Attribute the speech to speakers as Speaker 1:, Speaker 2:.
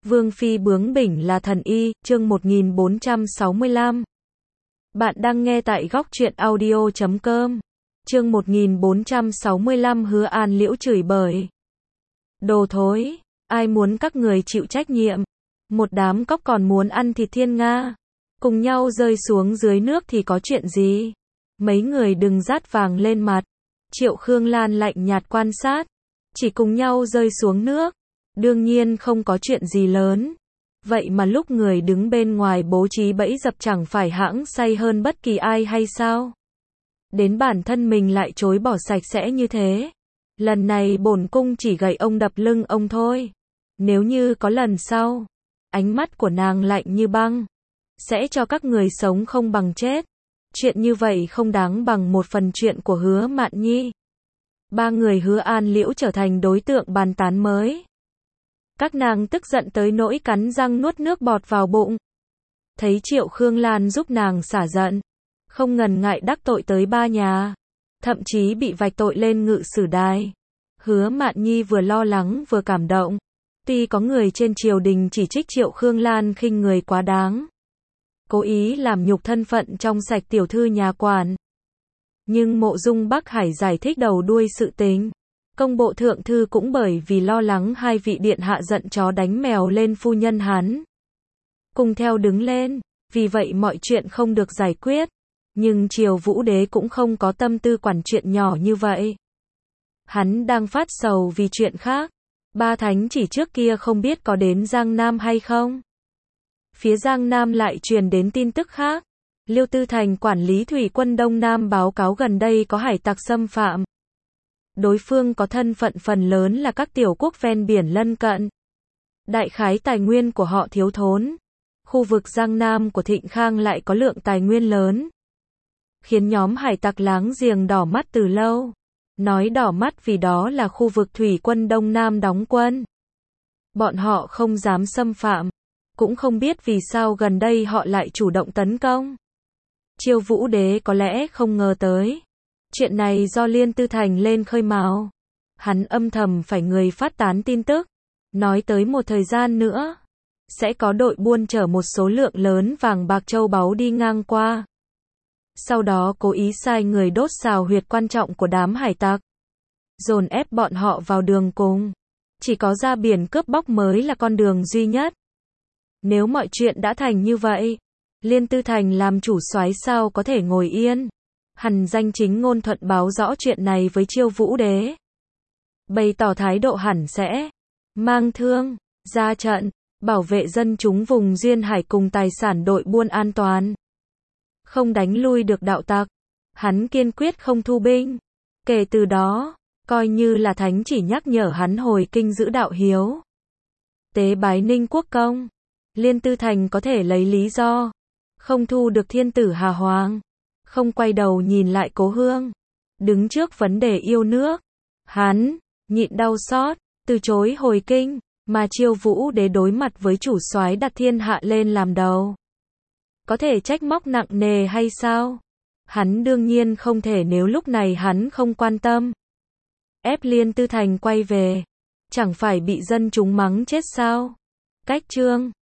Speaker 1: Vương phi bướng bỉnh là thần y, chương 1465. Bạn đang nghe tại góc truyện audio.com. Chương 1465 Hứa An Liễu chửi bới. Đồ thối, ai muốn các người chịu trách nhiệm? Một đám cóc còn muốn ăn thịt thiên nga. Cùng nhau rơi xuống dưới nước thì có chuyện gì? Mấy người đừng rát vàng lên mặt. Triệu Khương Lan lạnh nhạt quan sát. Chỉ cùng nhau rơi xuống nước. Đương nhiên không có chuyện gì lớn. Vậy mà lúc người đứng bên ngoài bố trí bẫy dập chẳng phải hãng say hơn bất kỳ ai hay sao? Đến bản thân mình lại chối bỏ sạch sẽ như thế. Lần này bổn cung chỉ gậy ông đập lưng ông thôi. Nếu như có lần sau, ánh mắt của nàng lạnh như băng, sẽ cho các người sống không bằng chết. Chuyện như vậy không đáng bằng một phần chuyện của Hứa Mạn Nhi. Ba người Hứa An Liễu trở thành đối tượng bàn tán mới. Các nàng tức giận tới nỗi cắn răng nuốt nước bọt vào bụng. Thấy Triệu Khương Lan giúp nàng xả giận, không ngần ngại đắc tội tới ba nhà, thậm chí bị vạch tội lên ngự sử đài. Hứa Mạn Nhi vừa lo lắng vừa cảm động. Tuy có người trên triều đình chỉ trích Triệu Khương Lan khinh người quá đáng, cố ý làm nhục thân phận trong sạch tiểu thư nhà quản, nhưng Mộ Dung Bắc Hải giải thích đầu đuôi sự tình. Công bộ thượng thư cũng bởi vì lo lắng hai vị điện hạ giận chó đánh mèo lên phu nhân hắn, cùng theo đứng lên, vì vậy mọi chuyện không được giải quyết. Nhưng Triều Vũ Đế cũng không có tâm tư quản chuyện nhỏ như vậy. Hắn đang phát sầu vì chuyện khác. Ba thánh chỉ trước kia không biết có đến Giang Nam hay không. Phía Giang Nam lại truyền đến tin tức khác. Liêu Tư Thành quản lý thủy quân Đông Nam báo cáo gần đây có hải tặc xâm phạm. Đối phương có thân phận phần lớn là các tiểu quốc ven biển lân cận. Đại khái tài nguyên của họ thiếu thốn. Khu vực Giang Nam của Thịnh Khang lại có lượng tài nguyên lớn, khiến nhóm hải tặc láng giềng đỏ mắt từ lâu. Nói đỏ mắt vì đó là khu vực thủy quân Đông Nam đóng quân. Bọn họ không dám xâm phạm, cũng không biết vì sao gần đây họ lại chủ động tấn công. Triều Vũ Đế có lẽ không ngờ tới. Chuyện này do Liên Tư Thành lên khơi mào. Hắn âm thầm phải người phát tán tin tức. Nói tới một thời gian nữa, sẽ có đội buôn chở một số lượng lớn vàng bạc châu báu đi ngang qua. Sau đó cố ý sai người đốt xào huyệt quan trọng của đám hải tặc, dồn ép bọn họ vào đường cùng. Chỉ có ra biển cướp bóc mới là con đường duy nhất. Nếu mọi chuyện đã thành như vậy, Liên Tư Thành làm chủ soái sao có thể ngồi yên. Hắn danh chính ngôn thuận báo rõ chuyện này với Triều Vũ Đế, bày tỏ thái độ hẳn sẽ mang thương ra trận, bảo vệ dân chúng vùng duyên hải cùng tài sản đội buôn an toàn. Không đánh lui được đạo tặc, hắn kiên quyết không thu binh. Kể từ đó, coi như là thánh chỉ nhắc nhở hắn hồi kinh giữ đạo hiếu, tế bái Ninh Quốc công. Liên Tư Thành có thể lấy lý do không thu được thiên tử Hà Hoàng, không quay đầu nhìn lại cố hương. Đứng trước vấn đề yêu nước, hắn nhịn đau xót, từ chối hồi kinh, mà Triều Vũ Đế đối mặt với chủ soái đặt thiên hạ lên làm đầu, có thể trách móc nặng nề hay sao? Hắn đương nhiên không thể nếu lúc này hắn không quan tâm. Ép Liên Tư Thành quay về, chẳng phải bị dân chúng mắng chết sao? Cách chương